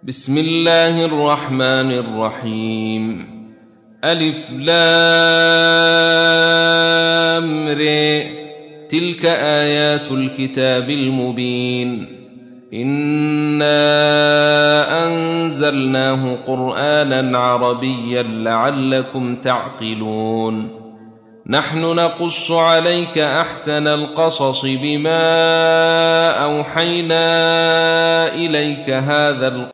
بسم الله الرحمن الرحيم. ألف لام ر. تلك آيات الكتاب المبين. إنا أنزلناه قرآنا عربيا لعلكم تعقلون. نحن نقص عليك أحسن القصص بما أوحينا إليك هذا